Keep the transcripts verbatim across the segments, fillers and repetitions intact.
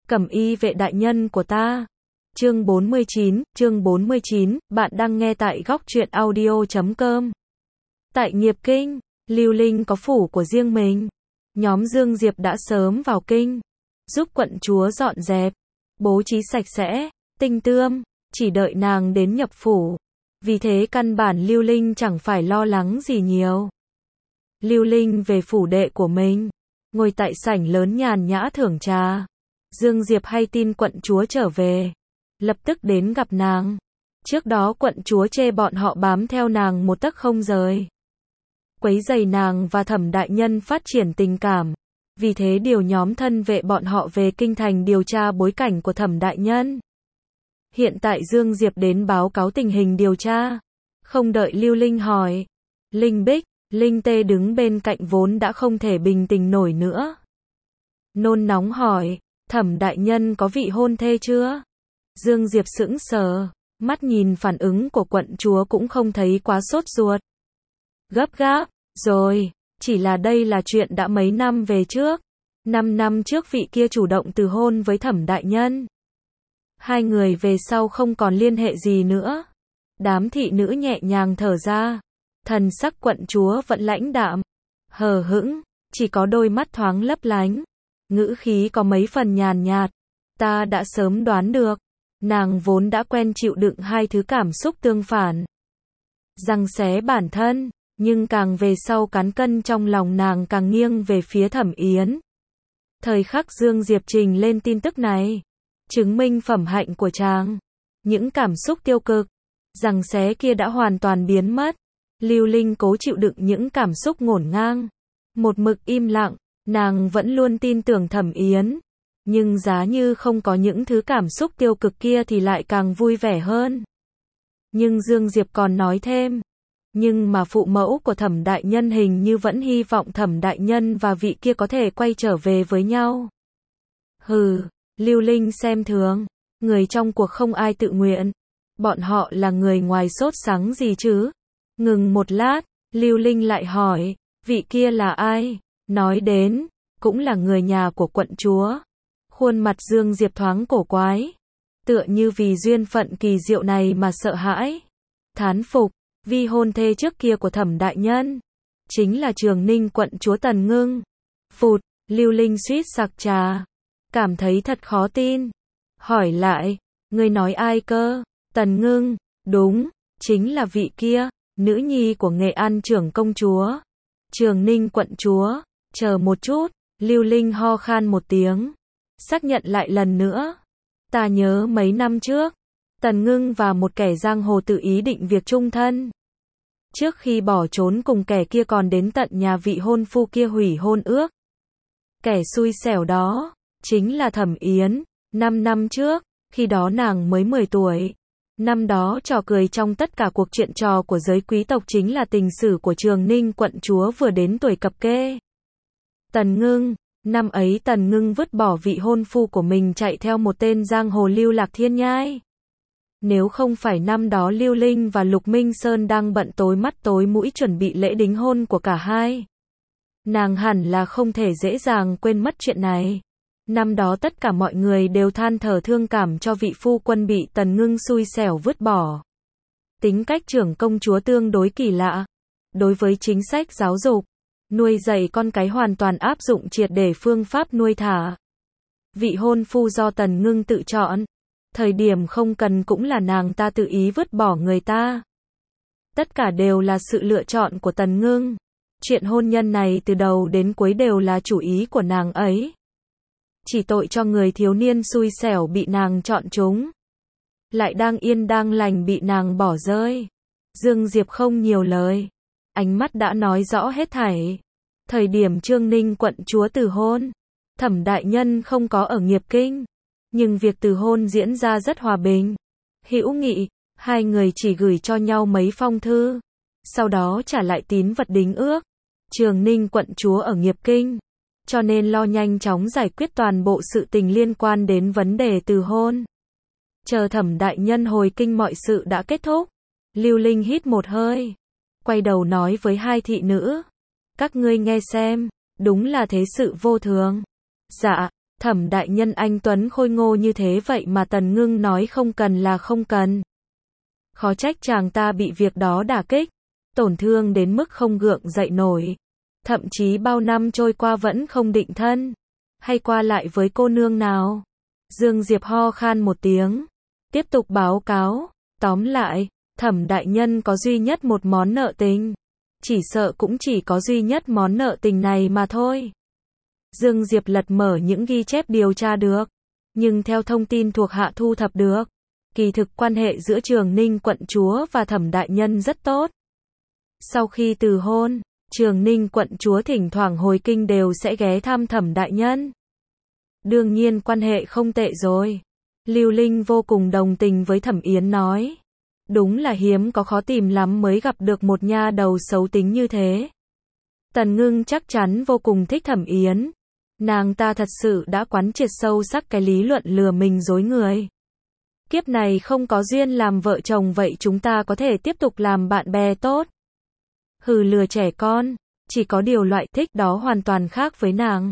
Cẩm y vệ đại nhân của ta. Chương bốn mươi chín, chương bốn mươi chín, bạn đang nghe tại góc truyện audio chấm com. Tại Nghiệp Kinh, Lưu Linh có phủ của riêng mình. Nhóm Dương Diệp đã sớm vào kinh, giúp quận chúa dọn dẹp, bố trí sạch sẽ, tinh tươm, chỉ đợi nàng đến nhập phủ. Vì thế căn bản Lưu Linh chẳng phải lo lắng gì nhiều. Lưu Linh về phủ đệ của mình, ngồi tại sảnh lớn nhàn nhã thưởng trà. Dương Diệp hay tin quận chúa trở về, lập tức đến gặp nàng. Trước đó quận chúa chê bọn họ bám theo nàng một tấc không rời, quấy rầy nàng và Thẩm đại nhân phát triển tình cảm. Vì thế điều nhóm thân vệ bọn họ về kinh thành điều tra bối cảnh của Thẩm đại nhân. Hiện tại Dương Diệp đến báo cáo tình hình điều tra. Không đợi Lưu Linh hỏi, Linh Bích, Linh Tê đứng bên cạnh vốn đã không thể bình tĩnh nổi nữa. Nôn nóng hỏi, Thẩm đại nhân có vị hôn thê chưa? Dương Diệp sững sờ, mắt nhìn phản ứng của quận chúa cũng không thấy quá sốt ruột. Gấp gáp, rồi, chỉ là đây là chuyện đã mấy năm về trước. Năm năm trước vị kia chủ động từ hôn với Thẩm đại nhân. Hai người về sau không còn liên hệ gì nữa. Đám thị nữ nhẹ nhàng thở ra. Thần sắc quận chúa vẫn lãnh đạm, hờ hững, chỉ có đôi mắt thoáng lấp lánh. Ngữ khí có mấy phần nhàn nhạt. Ta đã sớm đoán được. Nàng vốn đã quen chịu đựng hai thứ cảm xúc tương phản. Giằng xé bản thân, nhưng càng về sau cán cân trong lòng nàng càng nghiêng về phía Thẩm Yến. Thời khắc Dương Diệp trình lên tin tức này, chứng minh phẩm hạnh của chàng. Những cảm xúc tiêu cực, giằng xé kia đã hoàn toàn biến mất. Lưu Linh cố chịu đựng những cảm xúc ngổn ngang, một mực im lặng. Nàng vẫn luôn tin tưởng Thẩm Yến, nhưng giá như không có những thứ cảm xúc tiêu cực kia thì lại càng vui vẻ hơn. Nhưng Dương Diệp còn nói thêm, nhưng mà phụ mẫu của Thẩm đại nhân hình như vẫn hy vọng Thẩm đại nhân và vị kia có thể quay trở về với nhau. Hừ, Lưu Linh xem thường, người trong cuộc không ai tự nguyện, bọn họ là người ngoài sốt sắng gì chứ? Ngừng một lát, Lưu Linh lại hỏi, vị kia là ai? Nói đến, cũng là người nhà của quận chúa. Khuôn mặt Dương Diệp thoáng cổ quái, tựa như vì duyên phận kỳ diệu này mà sợ hãi. Thán phục, vi hôn thê trước kia của Thẩm đại nhân chính là Trường Ninh quận chúa Tần Ngưng. Phụt, Lưu Linh suýt sặc trà, cảm thấy thật khó tin. Hỏi lại, ngươi nói ai cơ? Tần Ngưng, đúng, chính là vị kia, nữ nhi của Nghệ An trưởng công chúa, Trường Ninh quận chúa. Chờ một chút, Lưu Linh ho khan một tiếng, xác nhận lại lần nữa. Ta nhớ mấy năm trước, Tần Ngưng và một kẻ giang hồ tự ý định việc chung thân. Trước khi bỏ trốn cùng kẻ kia còn đến tận nhà vị hôn phu kia hủy hôn ước. Kẻ xui xẻo đó, chính là Thẩm Yến. Năm năm trước, khi đó nàng mới mười tuổi. Năm đó trò cười trong tất cả cuộc chuyện trò của giới quý tộc chính là tình sử của Trường Ninh quận chúa vừa đến tuổi cập kê. Tần Ngưng, năm ấy Tần Ngưng vứt bỏ vị hôn phu của mình chạy theo một tên giang hồ lưu lạc thiên nhai. Nếu không phải năm đó Lưu Linh và Lục Minh Sơn đang bận tối mắt tối mũi chuẩn bị lễ đính hôn của cả hai, nàng hẳn là không thể dễ dàng quên mất chuyện này. Năm đó tất cả mọi người đều than thở thương cảm cho vị phu quân bị Tần Ngưng xui xẻo vứt bỏ. Tính cách trưởng công chúa tương đối kỳ lạ. Đối với chính sách giáo dục, nuôi dạy con cái hoàn toàn áp dụng triệt để phương pháp nuôi thả. Vị hôn phu do Tần Ngưng tự chọn, thời điểm không cần cũng là nàng ta tự ý vứt bỏ người ta. Tất cả đều là sự lựa chọn của Tần Ngưng. Chuyện hôn nhân này từ đầu đến cuối đều là chủ ý của nàng ấy. Chỉ tội cho người thiếu niên xui xẻo bị nàng chọn chúng, lại đang yên đang lành bị nàng bỏ rơi. Dương Diệp không nhiều lời, ánh mắt đã nói rõ hết thảy. Thời điểm Trường Ninh quận chúa từ hôn, Thẩm đại nhân không có ở Nghiệp Kinh, nhưng việc từ hôn diễn ra rất hòa bình, hữu nghị. Hai người chỉ gửi cho nhau mấy phong thư, sau đó trả lại tín vật đính ước. Trường Ninh quận chúa ở Nghiệp Kinh, cho nên lo nhanh chóng giải quyết toàn bộ sự tình liên quan đến vấn đề từ hôn. Chờ Thẩm đại nhân hồi kinh mọi sự đã kết thúc, Lưu Linh hít một hơi, quay đầu nói với hai thị nữ, các ngươi nghe xem, đúng là thế sự vô thường. Dạ, Thẩm đại nhân anh tuấn khôi ngô như thế vậy mà Tần Ngưng nói không cần là không cần. Khó trách chàng ta bị việc đó đả kích, tổn thương đến mức không gượng dậy nổi. Thậm chí bao năm trôi qua vẫn không định thân, hay qua lại với cô nương nào. Dương Diệp ho khan một tiếng, tiếp tục báo cáo, tóm lại, Thẩm đại nhân có duy nhất một món nợ tình. Chỉ sợ cũng chỉ có duy nhất món nợ tình này mà thôi. Dương Diệp lật mở những ghi chép điều tra được, nhưng theo thông tin thuộc hạ thu thập được, kỳ thực quan hệ giữa Trường Ninh quận chúa và Thẩm đại nhân rất tốt. Sau khi từ hôn, Trường Ninh quận chúa thỉnh thoảng hồi kinh đều sẽ ghé thăm Thẩm đại nhân. Đương nhiên quan hệ không tệ rồi. Lưu Linh vô cùng đồng tình với Thẩm Yến nói. Đúng là hiếm có khó tìm lắm mới gặp được một nha đầu xấu tính như thế. Tần Ngưng chắc chắn vô cùng thích Thẩm Yến. Nàng ta thật sự đã quán triệt sâu sắc cái lý luận lừa mình dối người. Kiếp này không có duyên làm vợ chồng vậy chúng ta có thể tiếp tục làm bạn bè tốt. Hừ, lừa trẻ con, chỉ có điều loại thích đó hoàn toàn khác với nàng.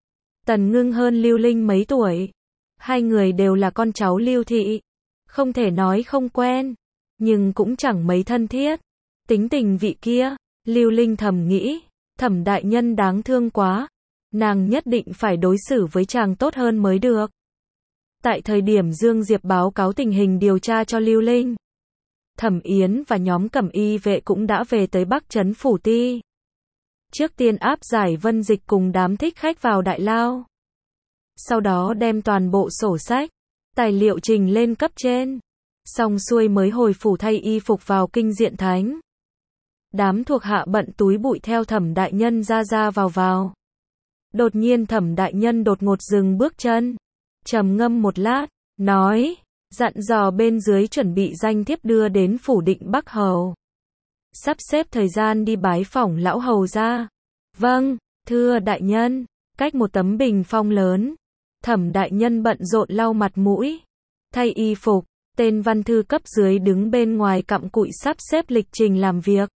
Tần Ngưng hơn Lưu Linh mấy tuổi. Hai người đều là con cháu Lưu thị. Không thể nói không quen, nhưng cũng chẳng mấy thân thiết. Tính tình vị kia, Lưu Linh thầm nghĩ, Thẩm đại nhân đáng thương quá. Nàng nhất định phải đối xử với chàng tốt hơn mới được. Tại thời điểm Dương Diệp báo cáo tình hình điều tra cho Lưu Linh, Thẩm Yến và nhóm cẩm y vệ cũng đã về tới Bắc Trấn Phủ Ti. Trước tiên áp giải Vân Dịch cùng đám thích khách vào đại lao. Sau đó đem toàn bộ sổ sách, tài liệu trình lên cấp trên. Xong xuôi mới hồi phủ thay y phục vào kinh diện thánh. Đám thuộc hạ bận túi bụi theo Thẩm đại nhân ra ra vào vào. Đột nhiên Thẩm đại nhân đột ngột dừng bước chân, trầm ngâm một lát, nói, dặn dò bên dưới chuẩn bị danh thiếp đưa đến phủ Định Bắc Hầu. Sắp xếp thời gian đi bái phỏng lão hầu ra. Vâng, thưa đại nhân. Cách một tấm bình phong lớn, Thẩm đại nhân bận rộn lau mặt mũi, thay y phục, tên văn thư cấp dưới đứng bên ngoài cặm cụi sắp xếp lịch trình làm việc.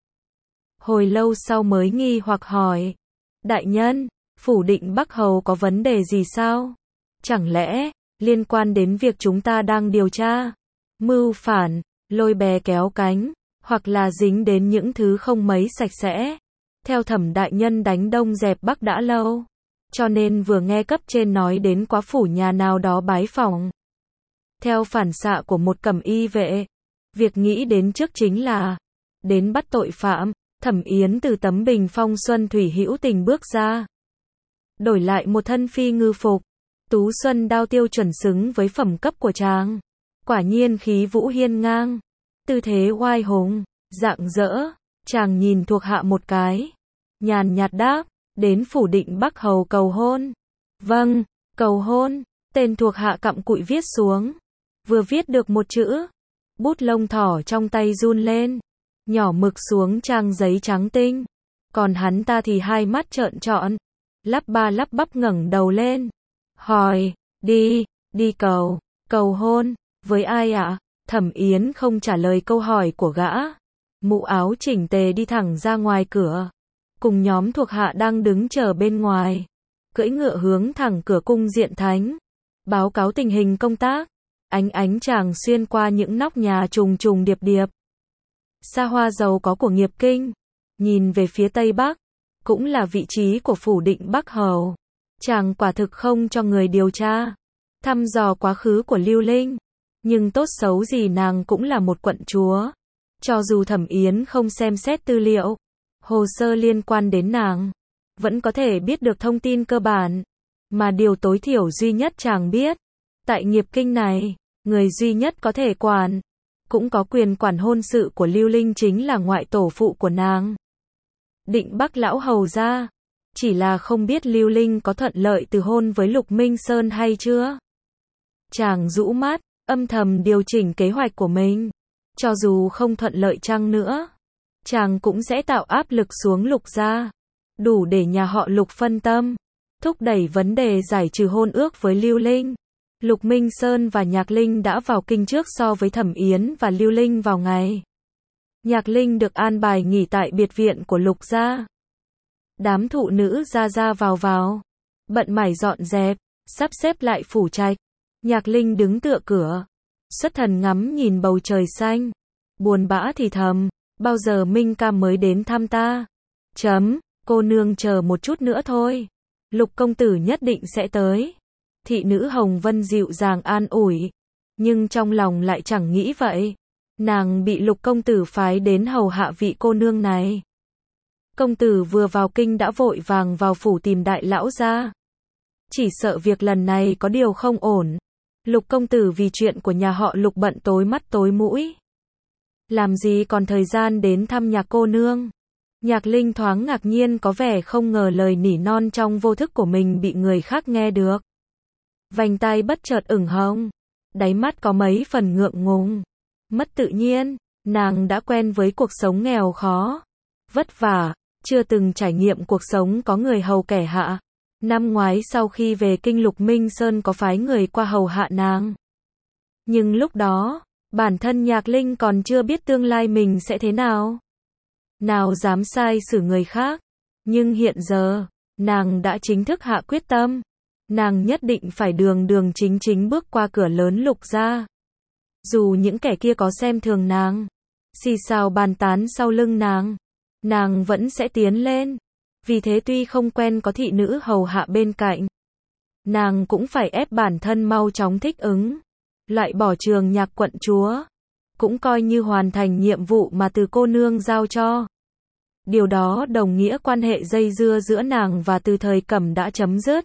Hồi lâu sau mới nghi hoặc hỏi, đại nhân, phủ Định Bắc Hầu có vấn đề gì sao? Chẳng lẽ liên quan đến việc chúng ta đang điều tra, mưu phản, lôi bè kéo cánh, hoặc là dính đến những thứ không mấy sạch sẽ? Theo Thẩm đại nhân đánh Đông dẹp Bắc đã lâu, cho nên vừa nghe cấp trên nói đến quá phủ nhà nào đó bái phỏng. Theo phản xạ của một cẩm y vệ, việc nghĩ đến trước chính là đến bắt tội phạm. Thẩm Yến từ tấm bình phong xuân thủy hữu tình bước ra, đổi lại một thân phi ngư phục, tú xuân đao tiêu chuẩn xứng với phẩm cấp của chàng. Quả nhiên khí vũ hiên ngang, tư thế oai hùng, rạng rỡ. Chàng nhìn thuộc hạ một cái, nhàn nhạt đáp, đến phủ Định Bắc Hầu cầu hôn. Vâng, cầu hôn. Tên thuộc hạ cặm cụi viết xuống, vừa viết được một chữ, bút lông thỏ trong tay run lên, nhỏ mực xuống trang giấy trắng tinh. Còn hắn ta thì hai mắt trợn trọn, lắp ba lắp bắp ngẩng đầu lên, hỏi, đi, đi cầu, cầu hôn, với ai ạ? À? Thẩm Yến không trả lời câu hỏi của gã, mũ áo chỉnh tề đi thẳng ra ngoài cửa, cùng nhóm thuộc hạ đang đứng chờ bên ngoài, cưỡi ngựa hướng thẳng cửa cung diện thánh, báo cáo tình hình công tác. Ánh ánh chàng xuyên qua những nóc nhà trùng trùng điệp điệp, xa hoa giàu có của nghiệp kinh, nhìn về phía tây bắc, cũng là vị trí của phủ Định Bắc Hầu. Chàng quả thực không cho người điều tra, thăm dò quá khứ của Lưu Linh, nhưng tốt xấu gì nàng cũng là một quận chúa. Cho dù Thẩm Yến không xem xét tư liệu, hồ sơ liên quan đến nàng, vẫn có thể biết được thông tin cơ bản, mà điều tối thiểu duy nhất chàng biết, tại nghiệp kinh này, người duy nhất có thể quản, cũng có quyền quản hôn sự của Lưu Linh chính là ngoại tổ phụ của nàng, Định Bắc lão hầu gia. Chỉ là không biết Lưu Linh có thuận lợi từ hôn với Lục Minh Sơn hay chưa. Chàng rũ mắt, âm thầm điều chỉnh kế hoạch của mình. Cho dù không thuận lợi chăng nữa, chàng cũng sẽ tạo áp lực xuống Lục gia, đủ để nhà họ Lục phân tâm, thúc đẩy vấn đề giải trừ hôn ước với Lưu Linh. Lục Minh Sơn và Nhạc Linh đã vào kinh trước so với Thẩm Yến và Lưu Linh vào ngày. Nhạc Linh được an bài nghỉ tại biệt viện của Lục gia. Đám thụ nữ ra ra vào vào, bận mải dọn dẹp, Sắp xếp lại phủ trạch, Nhạc Linh đứng tựa cửa, xuất thần ngắm nhìn bầu trời xanh, buồn bã thì thầm, bao giờ Minh ca mới đến thăm ta? Chấm, cô nương chờ một chút nữa thôi. Lục công tử nhất định sẽ tới. Thị nữ Hồng Vân dịu dàng an ủi, nhưng trong lòng lại chẳng nghĩ vậy. Nàng bị Lục công tử phái đến hầu hạ vị cô nương này. Công tử vừa vào kinh đã vội vàng vào phủ tìm đại lão gia. Chỉ sợ việc lần này có điều không ổn. Lục công tử vì chuyện của nhà họ Lục bận tối mắt tối mũi. Làm gì còn thời gian đến thăm nhà cô nương. Nhạc Linh thoáng ngạc nhiên, có vẻ không ngờ lời nỉ non trong vô thức của mình bị người khác nghe được. Vành tai bất chợt ửng hồng, đáy mắt có mấy phần ngượng ngùng, mất tự nhiên. Nàng đã quen với cuộc sống nghèo khó, vất vả, chưa từng trải nghiệm cuộc sống có người hầu kẻ hạ. Năm ngoái sau khi về kinh, Lục Minh Sơn có phái người qua hầu hạ nàng. Nhưng lúc đó, bản thân Nhạc Linh còn chưa biết tương lai mình sẽ thế nào. Nào dám sai xử người khác. Nhưng hiện giờ, nàng đã chính thức hạ quyết tâm. Nàng nhất định phải đường đường chính chính bước qua cửa lớn Lục gia. Dù những kẻ kia có xem thường nàng, xì xào bàn tán sau lưng nàng, nàng vẫn sẽ tiến lên. Vì thế tuy không quen có thị nữ hầu hạ bên cạnh, nàng cũng phải ép bản thân mau chóng thích ứng, loại bỏ Trường Nhạc quận chúa, cũng coi như hoàn thành nhiệm vụ mà từ cô nương giao cho. Điều đó đồng nghĩa quan hệ dây dưa giữa nàng và Từ Thời Cẩm đã chấm dứt.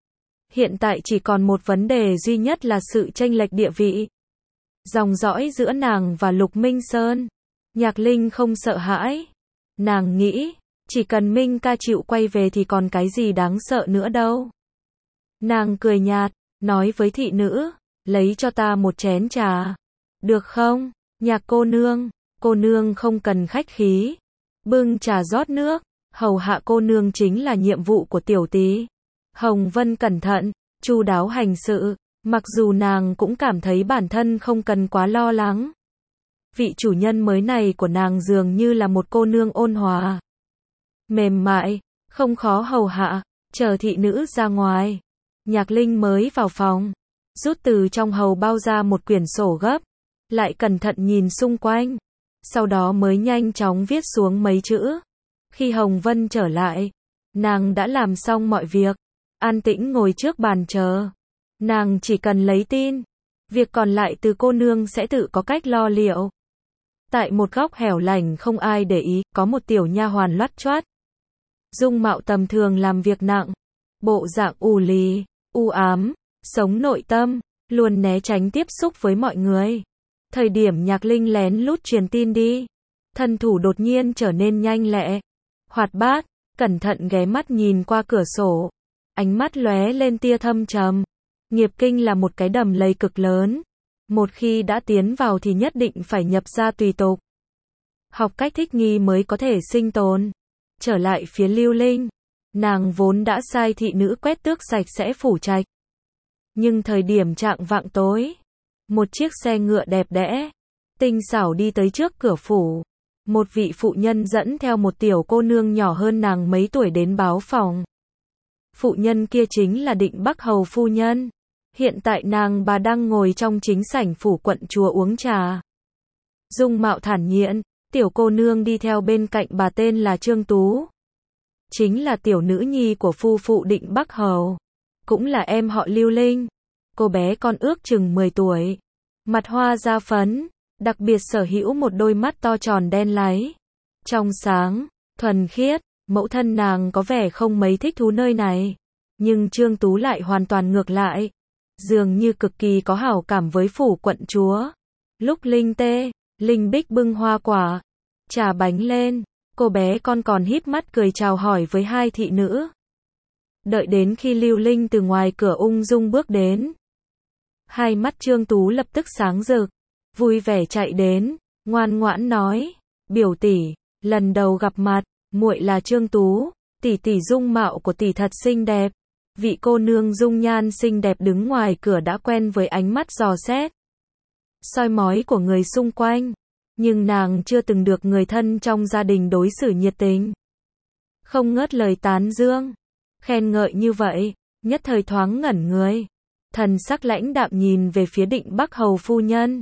Hiện tại chỉ còn một vấn đề duy nhất là sự chênh lệch địa vị, dòng dõi giữa nàng và Lục Minh Sơn. Nhạc Linh không sợ hãi. Nàng nghĩ, chỉ cần Minh ca chịu quay về thì còn cái gì đáng sợ nữa đâu. Nàng cười nhạt, nói với thị nữ, lấy cho ta một chén trà. Được không? Nhạc cô nương. Cô nương không cần khách khí. Bưng trà rót nước, hầu hạ cô nương chính là nhiệm vụ của tiểu tí. Hồng Vân cẩn thận, chu đáo hành sự, mặc dù nàng cũng cảm thấy bản thân không cần quá lo lắng. Vị chủ nhân mới này của nàng dường như là một cô nương ôn hòa, mềm mại, không khó hầu hạ. Chờ thị nữ ra ngoài, Nhạc Linh mới vào phòng, rút từ trong hầu bao ra một quyển sổ gấp, lại cẩn thận nhìn xung quanh, sau đó mới nhanh chóng viết xuống mấy chữ. Khi Hồng Vân trở lại, nàng đã làm xong mọi việc, an tĩnh ngồi trước bàn chờ. Nàng chỉ cần lấy tin, việc còn lại từ cô nương sẽ tự có cách lo liệu. Tại một góc hẻo lánh không ai để ý, có một tiểu nha hoàn loắt choắt, dung mạo tầm thường làm việc nặng, bộ dạng u lì, u ám, sống nội tâm, luôn né tránh tiếp xúc với mọi người. Thời điểm Nhạc Linh lén lút truyền tin đi, thân thủ đột nhiên trở nên nhanh lẹ, hoạt bát, cẩn thận ghé mắt nhìn qua cửa sổ, ánh mắt lóe lên tia thâm trầm. Nghiệp kinh là một cái đầm lầy cực lớn, một khi đã tiến vào thì nhất định phải nhập ra tùy tục, học cách thích nghi mới có thể sinh tồn. Trở lại phía Lưu Linh, nàng vốn đã sai thị nữ quét tước sạch sẽ phủ trạch. Nhưng thời điểm chạng vạng tối, một chiếc xe ngựa đẹp đẽ, tinh xảo đi tới trước cửa phủ. Một vị phụ nhân dẫn theo một tiểu cô nương nhỏ hơn nàng mấy tuổi đến báo phòng. Phụ nhân kia chính là Định Bắc Hầu phu nhân. Hiện tại nàng bà đang ngồi trong chính sảnh phủ quận chúa uống trà. Dung mạo thản nhiên, tiểu cô nương đi theo bên cạnh bà tên là Trương Tú. Chính là tiểu nữ nhi của phu phụ Định Bắc Hầu, cũng là em họ Lưu Linh. Cô bé con ước chừng mười tuổi, mặt hoa da phấn, đặc biệt sở hữu một đôi mắt to tròn đen láy, trong sáng, thuần khiết. Mẫu thân nàng có vẻ không mấy thích thú nơi này, nhưng Trương Tú lại hoàn toàn ngược lại, dường như cực kỳ có hảo cảm với phủ quận chúa. Lúc Linh tê, Linh Bích bưng hoa quả, trà bánh lên, cô bé con còn híp mắt cười chào hỏi với hai thị nữ. Đợi đến khi Lưu Linh từ ngoài cửa ung dung bước đến, hai mắt Trương Tú lập tức sáng rực, vui vẻ chạy đến, ngoan ngoãn nói, biểu tỷ, lần đầu gặp mặt, muội là Trương Tú, tỷ tỷ dung mạo của tỷ thật xinh đẹp. Vị cô nương dung nhan xinh đẹp đứng ngoài cửa đã quen với ánh mắt dò xét, soi mói của người xung quanh, nhưng nàng chưa từng được người thân trong gia đình đối xử nhiệt tình, không ngớt lời tán dương, khen ngợi như vậy. nhất thời thoáng ngẩn người. Thần sắc lãnh đạm nhìn về phía Định Bắc hầu phu nhân.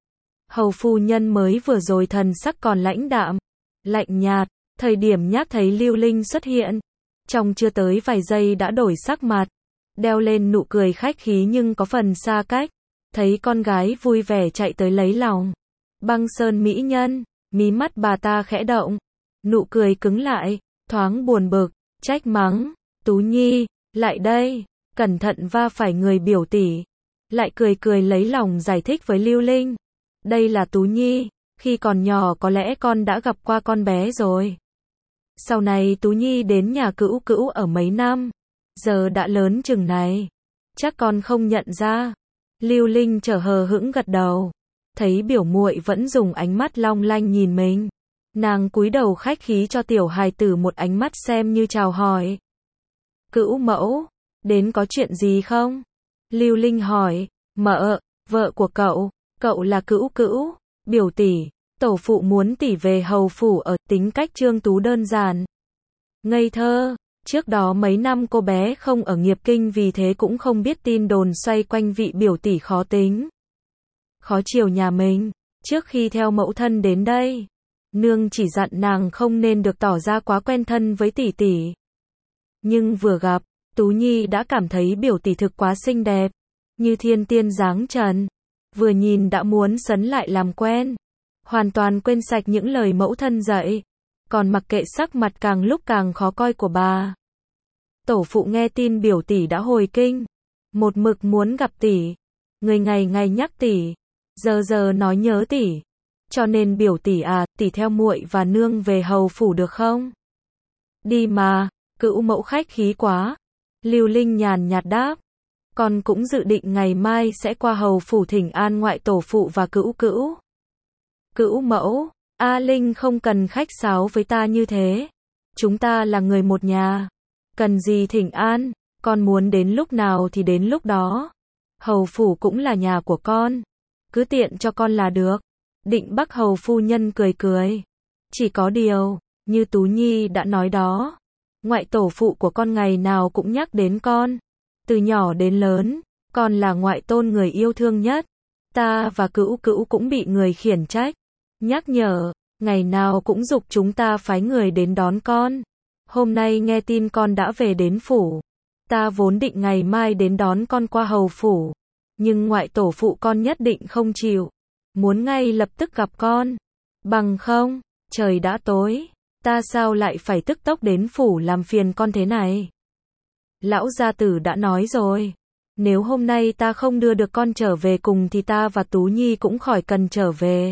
Hầu phu nhân mới vừa rồi thần sắc còn lãnh đạm, lạnh nhạt, thời điểm nhắc thấy Lưu Linh xuất hiện, trong chưa tới vài giây đã đổi sắc mặt, đeo lên nụ cười khách khí nhưng có phần xa cách, thấy con gái vui vẻ chạy tới lấy lòng. Băng Sơn mỹ nhân, mí mắt bà ta khẽ động, nụ cười cứng lại, thoáng buồn bực, trách mắng, Tú Nhi, lại đây, cẩn thận va phải người biểu tỷ. Lại cười cười lấy lòng giải thích với Lưu Linh, đây là Tú Nhi, khi còn nhỏ có lẽ con đã gặp qua con bé rồi. Sau này Tú Nhi đến nhà Cữu Cữu ở mấy năm, giờ đã lớn chừng này, chắc con không nhận ra. Lưu Linh trở hờ hững gật đầu, thấy biểu muội vẫn dùng ánh mắt long lanh nhìn mình, nàng cúi đầu khách khí cho tiểu hài tử một ánh mắt xem như chào hỏi. Cữu mẫu, đến có chuyện gì không? Lưu Linh hỏi. Mợ, vợ của cậu, cậu là Cữu Cữu, biểu tỷ, tổ phụ muốn tỷ về hầu phủ ở. Tính cách Trương Tú đơn giản, ngây thơ. Trước đó mấy năm cô bé không ở Nghiệp Kinh, vì thế cũng không biết tin đồn xoay quanh vị biểu tỷ khó tính, khó chiều nhà mình. Trước khi theo mẫu thân đến đây, nương chỉ dặn nàng không nên được tỏ ra quá quen thân với tỷ tỷ. Nhưng vừa gặp, Tú Nhi đã cảm thấy biểu tỷ thực quá xinh đẹp, như thiên tiên dáng trần, vừa nhìn đã muốn sấn lại làm quen, hoàn toàn quên sạch những lời mẫu thân dạy, còn mặc kệ sắc mặt càng lúc càng khó coi của bà. Tổ phụ nghe tin biểu tỷ đã hồi kinh, một mực muốn gặp tỷ, người ngày ngày nhắc tỷ, giờ giờ nói nhớ tỷ, cho nên biểu tỷ à, tỷ theo muội và nương về hầu phủ được không? Đi mà, Cữu mẫu khách khí quá. Lưu Linh nhàn nhạt đáp, con cũng dự định ngày mai sẽ qua hầu phủ thỉnh an ngoại tổ phụ và Cữu Cữu. Cữu mẫu, A Linh không cần khách sáo với ta như thế, chúng ta là người một nhà, cần gì thỉnh an, con muốn đến lúc nào thì đến lúc đó, hầu phủ cũng là nhà của con, cứ tiện cho con là được. Định Bắc hầu phu nhân cười cười, chỉ có điều, như Tú Nhi đã nói đó, ngoại tổ phụ của con ngày nào cũng nhắc đến con, từ nhỏ đến lớn, con là ngoại tôn người yêu thương nhất, ta và Cữu Cữu cũng bị người khiển trách, nhắc nhở, ngày nào cũng giục chúng ta phái người đến đón con. Hôm nay nghe tin con đã về đến phủ, ta vốn định ngày mai đến đón con qua hầu phủ, nhưng ngoại tổ phụ con nhất định không chịu, muốn ngay lập tức gặp con, bằng không, trời đã tối, ta sao lại phải tức tốc đến phủ làm phiền con thế này. Lão gia tử đã nói rồi, nếu hôm nay ta không đưa được con trở về cùng thì ta và Tú Nhi cũng khỏi cần trở về.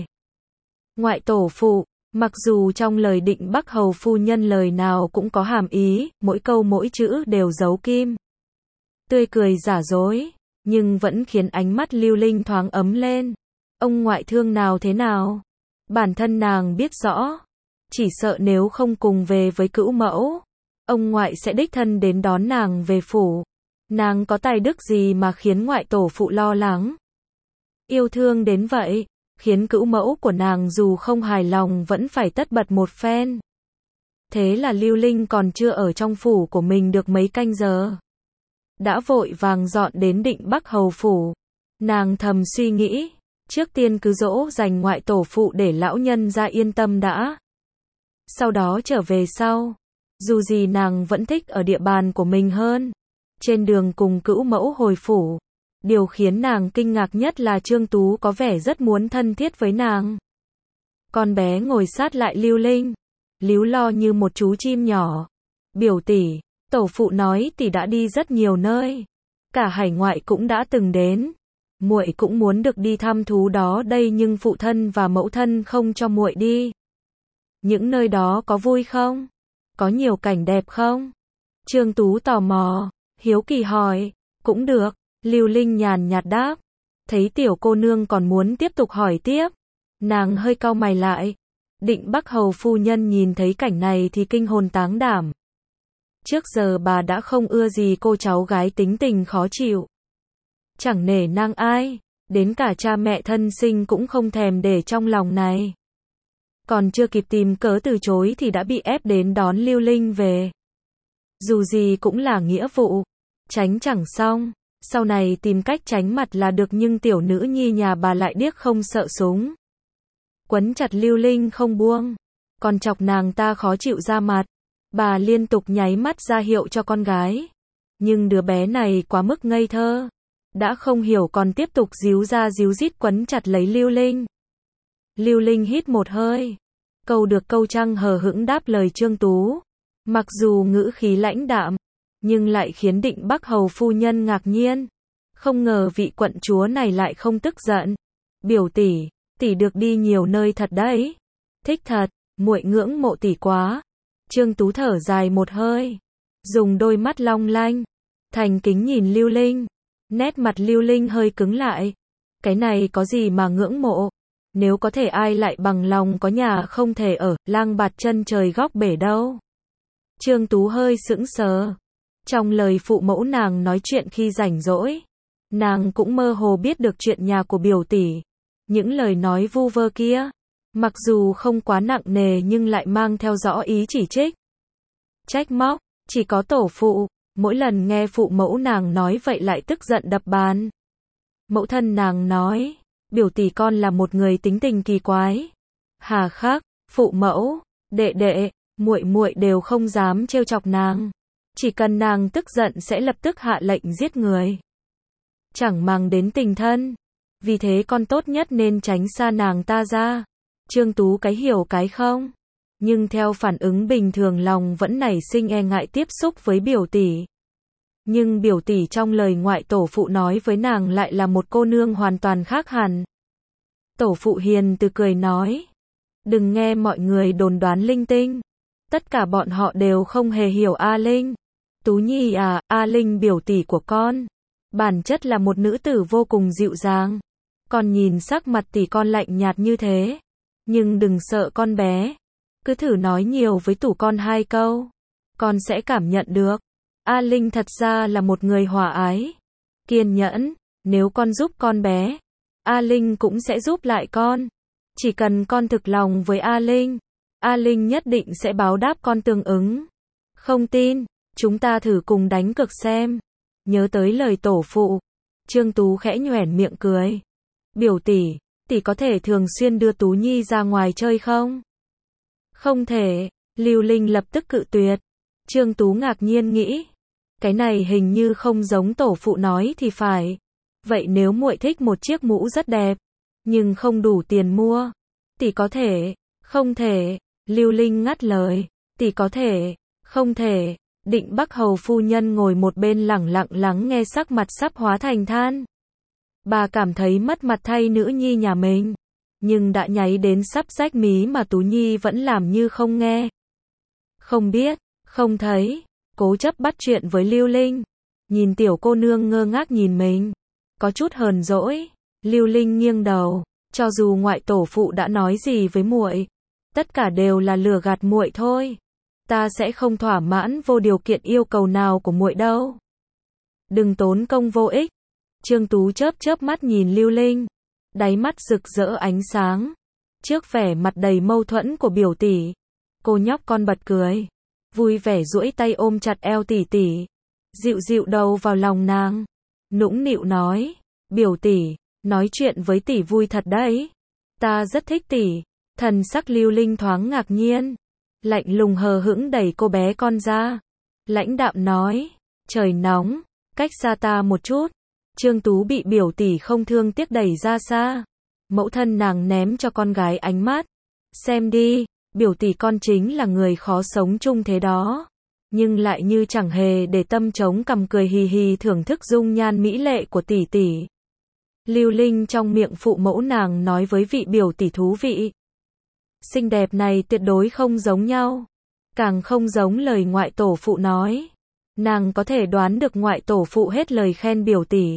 Ngoại tổ phụ, mặc dù trong lời Định Bắc hầu phu nhân lời nào cũng có hàm ý, mỗi câu mỗi chữ đều giấu kim, tươi cười giả dối, nhưng vẫn khiến ánh mắt Lưu Linh thoáng ấm lên. Ông ngoại thương nào thế nào? Bản thân nàng biết rõ, chỉ sợ nếu không cùng về với Cữu mẫu, ông ngoại sẽ đích thân đến đón nàng về phủ. Nàng có tài đức gì mà khiến ngoại tổ phụ lo lắng? Yêu thương đến vậy, khiến Cữu mẫu của nàng dù không hài lòng vẫn phải tất bật một phen. Thế là Lưu Linh còn chưa ở trong phủ của mình được mấy canh giờ, đã vội vàng dọn đến Định Bắc hầu phủ. Nàng thầm suy nghĩ, trước tiên cứ dỗ dành ngoại tổ phụ để lão nhân ra yên tâm đã, sau đó trở về sau. Dù gì nàng vẫn thích ở địa bàn của mình hơn. Trên đường cùng Cữu mẫu hồi phủ, điều khiến nàng kinh ngạc nhất là Trương Tú có vẻ rất muốn thân thiết với nàng. Con bé ngồi sát lại Lưu Linh, líu lo như một chú chim nhỏ. Biểu tỷ, tổ phụ nói tỷ đã đi rất nhiều nơi, cả hải ngoại cũng đã từng đến, muội cũng muốn được đi thăm thú đó đây, nhưng phụ thân và mẫu thân không cho muội đi. Những nơi đó có vui không? Có nhiều cảnh đẹp không? Trương Tú tò mò, hiếu kỳ hỏi. Cũng được, Lưu Linh nhàn nhạt đáp. Thấy tiểu cô nương còn muốn tiếp tục hỏi tiếp, nàng hơi cau mày lại. Định Bắc hầu phu nhân nhìn thấy cảnh này thì kinh hồn táng đảm. Trước giờ bà đã không ưa gì cô cháu gái tính tình khó chịu, chẳng nể nang ai, đến cả cha mẹ thân sinh cũng không thèm để trong lòng này. Còn chưa kịp tìm cớ từ chối thì đã bị ép đến đón Lưu Linh về. Dù gì cũng là nghĩa vụ, tránh chẳng xong, sau này tìm cách tránh mặt là được, nhưng tiểu nữ nhi nhà bà lại điếc không sợ súng. Quấn chặt Lưu Linh không buông, còn chọc nàng ta khó chịu ra mặt. Bà liên tục nháy mắt ra hiệu cho con gái. Nhưng đứa bé này quá mức ngây thơ. Đã không hiểu còn tiếp tục díu ra díu dít quấn chặt lấy Lưu Linh. Lưu Linh hít một hơi. Câu được câu trăng hờ hững đáp lời Trương Tú. Mặc dù ngữ khí lãnh đạm, nhưng lại khiến Định Bắc hầu phu nhân ngạc nhiên. Không ngờ vị quận chúa này lại không tức giận. Biểu tỷ, tỷ được đi nhiều nơi thật đấy. Thích thật, muội ngưỡng mộ tỷ quá. Trương Tú thở dài một hơi, dùng đôi mắt long lanh, thành kính nhìn Lưu Linh. Nét mặt Lưu Linh hơi cứng lại. Cái này có gì mà ngưỡng mộ? Nếu có thể ai lại bằng lòng có nhà không thể ở, lang bạt chân trời góc bể đâu. Trương Tú hơi sững sờ. Trong lời phụ mẫu nàng nói chuyện khi rảnh rỗi, nàng cũng mơ hồ biết được chuyện nhà của biểu tỷ. Những lời nói vu vơ kia, mặc dù không quá nặng nề nhưng lại mang theo rõ ý chỉ trích, trách móc. Chỉ có tổ phụ, mỗi lần nghe phụ mẫu nàng nói vậy lại tức giận đập bàn. Mẫu thân nàng nói, biểu tỷ con là một người tính tình kỳ quái, hà khắc. Phụ mẫu, đệ đệ, muội muội đều không dám trêu chọc nàng. Chỉ cần nàng tức giận sẽ lập tức hạ lệnh giết người, chẳng mang đến tình thân. Vì thế con tốt nhất nên tránh xa nàng ta ra. Trương Tú cái hiểu cái không, nhưng theo phản ứng bình thường lòng vẫn nảy sinh e ngại tiếp xúc với biểu tỷ. Nhưng biểu tỷ trong lời ngoại tổ phụ nói với nàng lại là một cô nương hoàn toàn khác hẳn. Tổ phụ hiền từ cười nói, đừng nghe mọi người đồn đoán linh tinh. Tất cả bọn họ đều không hề hiểu A Linh. Tú Nhi à, A Linh biểu tỷ của con, bản chất là một nữ tử vô cùng dịu dàng. Con nhìn sắc mặt tỷ con lạnh nhạt như thế, nhưng đừng sợ con bé. Cứ thử nói nhiều với tủ con hai câu, con sẽ cảm nhận được. A Linh thật ra là một người hòa ái, kiên nhẫn. Nếu con giúp con bé, A Linh cũng sẽ giúp lại con. Chỉ cần con thực lòng với A Linh, A Linh nhất định sẽ báo đáp con tương ứng. Không tin, chúng ta thử cùng đánh cược xem. Nhớ tới lời tổ phụ, Trương Tú khẽ nhoẻn miệng cười. Biểu tỷ, tỷ có thể thường xuyên đưa Tú Nhi ra ngoài chơi không? Không thể, Lưu Linh lập tức cự tuyệt. Trương Tú ngạc nhiên nghĩ, cái này hình như không giống tổ phụ nói thì phải. Vậy nếu muội thích một chiếc mũ rất đẹp, nhưng không đủ tiền mua, tỷ có thể? Không thể, Lưu Linh ngắt lời. Tỷ có thể? Không thể. Định Bắc hầu phu nhân ngồi một bên lẳng lặng lắng nghe, sắc mặt sắp hóa thành than. Bà cảm thấy mất mặt thay nữ nhi nhà mình, nhưng đã nháy đến sắp rách mí mà Tú Nhi vẫn làm như không nghe. Không biết, không thấy, cố chấp bắt chuyện với Lưu Linh. Nhìn tiểu cô nương ngơ ngác nhìn mình, có chút hờn dỗi. Lưu Linh nghiêng đầu, cho dù ngoại tổ phụ đã nói gì với muội, tất cả đều là lừa gạt muội thôi. Ta sẽ không thỏa mãn vô điều kiện yêu cầu nào của muội đâu. Đừng tốn công vô ích. Trương Tú chớp chớp mắt nhìn Lưu Linh, đáy mắt rực rỡ ánh sáng. Trước vẻ mặt đầy mâu thuẫn của biểu tỷ, cô nhóc con bật cười, vui vẻ duỗi tay ôm chặt eo tỷ tỷ, dịu dịu đầu vào lòng nàng, nũng nịu nói, biểu tỷ, nói chuyện với tỷ vui thật đấy. Ta rất thích tỷ. Thần sắc Lưu Linh thoáng ngạc nhiên, lạnh lùng hờ hững đẩy cô bé con ra, lãnh đạm nói, trời nóng, cách xa ta một chút. Trương Tú bị biểu tỷ không thương tiếc đẩy ra xa. Mẫu thân nàng ném cho con gái ánh mắt, xem đi, biểu tỷ con chính là người khó sống chung thế đó. Nhưng lại như chẳng hề để tâm, chống cằm cười hì hì thưởng thức dung nhan mỹ lệ của tỷ tỷ. Lưu Linh trong miệng phụ mẫu nàng nói với vị biểu tỷ thú vị, xinh đẹp này tuyệt đối không giống nhau, càng không giống lời ngoại tổ phụ nói. Nàng có thể đoán được ngoại tổ phụ hết lời khen biểu tỷ,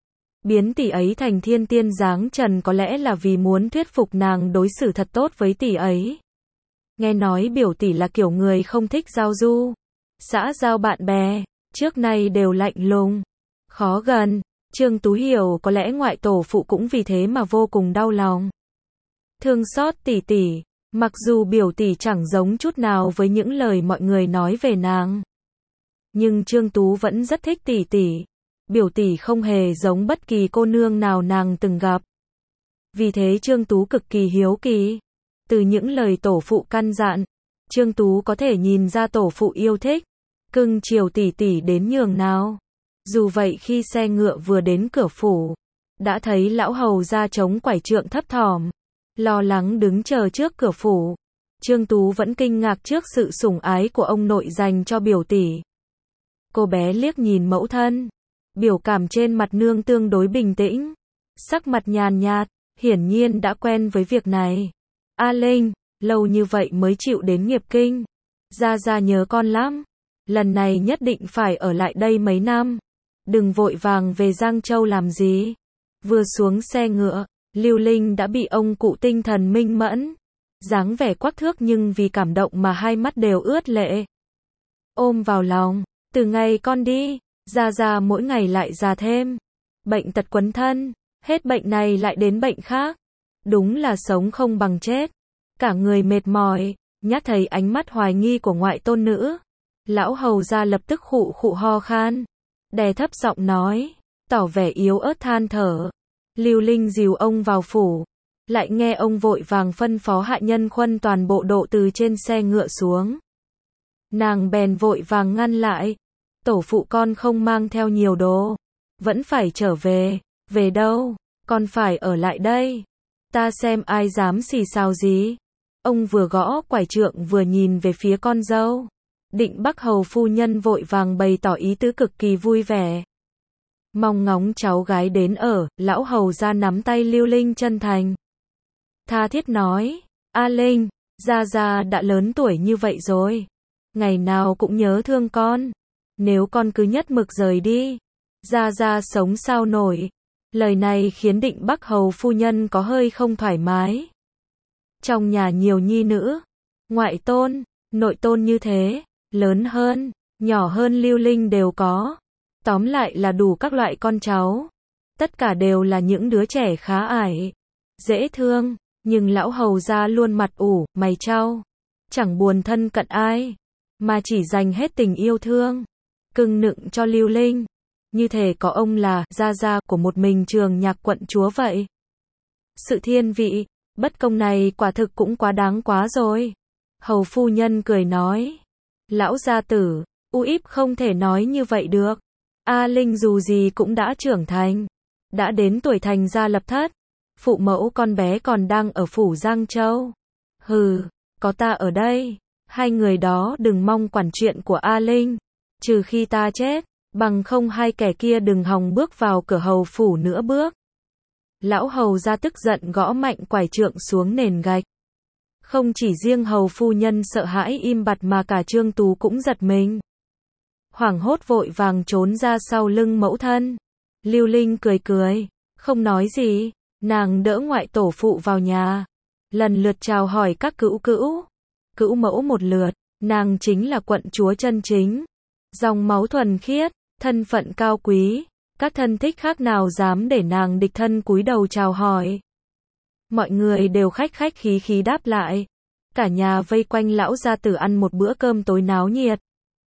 biến tỷ ấy thành thiên tiên dáng trần có lẽ là vì muốn thuyết phục nàng đối xử thật tốt với tỷ ấy. Nghe nói biểu tỷ là kiểu người không thích giao du, xã giao bạn bè, trước nay đều lạnh lùng, khó gần. Trương Tú hiểu có lẽ ngoại tổ phụ cũng vì thế mà vô cùng đau lòng, thương xót tỷ tỷ. Mặc dù biểu tỷ chẳng giống chút nào với những lời mọi người nói về nàng, Nhưng Trương Tú vẫn rất thích tỷ tỷ. Biểu tỷ không hề giống bất kỳ cô nương nào nàng từng gặp. Vì thế Trương Tú cực kỳ hiếu kỳ. Từ những lời tổ phụ căn dặn, Trương Tú có thể nhìn ra tổ phụ yêu thích, cưng chiều tỷ tỷ đến nhường nào. Dù vậy khi xe ngựa vừa đến cửa phủ, đã thấy lão hầu ra chống quải trượng thấp thỏm, lo lắng đứng chờ trước cửa phủ. Trương Tú vẫn kinh ngạc trước sự sủng ái của ông nội dành cho biểu tỷ. Cô bé liếc nhìn mẫu thân, biểu cảm trên mặt nương tương đối bình tĩnh, sắc mặt nhàn nhạt, hiển nhiên đã quen với việc này. A Linh, lâu như vậy mới chịu đến Nghiệp Kinh. Gia Gia nhớ con lắm. Lần này nhất định phải ở lại đây mấy năm. Đừng vội vàng về Giang Châu làm gì. Vừa xuống xe ngựa, Lưu Linh đã bị ông cụ tinh thần minh mẫn. Dáng vẻ quắc thước nhưng vì cảm động mà hai mắt đều ướt lệ. Ôm vào lòng, từ ngày con đi, Gia Gia mỗi ngày lại già thêm. Bệnh tật quấn thân, hết bệnh này lại đến bệnh khác. Đúng là sống không bằng chết. Cả người mệt mỏi, nhát thấy ánh mắt hoài nghi của ngoại tôn nữ. Lão hầu ra lập tức khụ khụ ho khan, đè thấp giọng nói, tỏ vẻ yếu ớt than thở. Lưu Linh dìu ông vào phủ, lại nghe ông vội vàng phân phó hạ nhân khuân toàn bộ độ từ trên xe ngựa xuống. Nàng bèn vội vàng ngăn lại, tổ phụ con không mang theo nhiều đồ, vẫn phải trở về. Về đâu, con phải ở lại đây. Ta xem ai dám xì xào gì. Ông vừa gõ quải trượng vừa nhìn về phía con dâu. Định Bắc hầu phu nhân vội vàng bày tỏ ý tứ cực kỳ vui vẻ, mong ngóng cháu gái đến ở. Lão hầu ra nắm tay Lưu Linh chân thành, tha thiết nói, A Linh, Gia Gia đã lớn tuổi như vậy rồi, ngày nào cũng nhớ thương con. Nếu con cứ nhất mực rời đi, Gia Gia sống sao nổi. Lời này khiến Định Bắc hầu phu nhân có hơi không thoải mái. Trong nhà nhiều nhi nữ, ngoại tôn, nội tôn như thế, lớn hơn, nhỏ hơn Lưu Linh đều có. Tóm lại là đủ các loại con cháu. Tất cả đều là những đứa trẻ khá ải, dễ thương, nhưng lão hầu gia luôn mặt ủ, mày chau, chẳng buồn thân cận ai, mà chỉ dành hết tình yêu thương, cưng nựng cho Lưu Linh. Như thể có ông là Gia Gia của một mình Trường Nhạc quận chúa vậy. Sự thiên vị, bất công này quả thực cũng quá đáng quá rồi. Hầu phu nhân cười nói, lão gia tử, u íp không thể nói như vậy được. A Linh dù gì cũng đã trưởng thành, đã đến tuổi thành gia lập thất. Phụ mẫu con bé còn đang ở phủ Giang Châu. Hừ, có ta ở đây, hai người đó đừng mong quản chuyện của A Linh, trừ khi ta chết, bằng không hai kẻ kia đừng hòng bước vào cửa hầu phủ nữa bước. Lão hầu ra tức giận gõ mạnh quải trượng xuống nền gạch. Không chỉ riêng hầu phu nhân sợ hãi im bặt mà cả Trương Tú cũng giật mình. Hoảng hốt vội vàng trốn ra sau lưng mẫu thân. Lưu Linh cười cười, không nói gì, nàng đỡ ngoại tổ phụ vào nhà. Lần lượt chào hỏi các cữu cữu, cữu mẫu một lượt, nàng chính là quận chúa chân chính. Dòng máu thuần khiết, thân phận cao quý, các thân thích khác nào dám để nàng địch thân cúi đầu chào hỏi. Mọi người đều khách khách khí khí đáp lại. Cả nhà vây quanh lão gia tử ăn một bữa cơm tối náo nhiệt.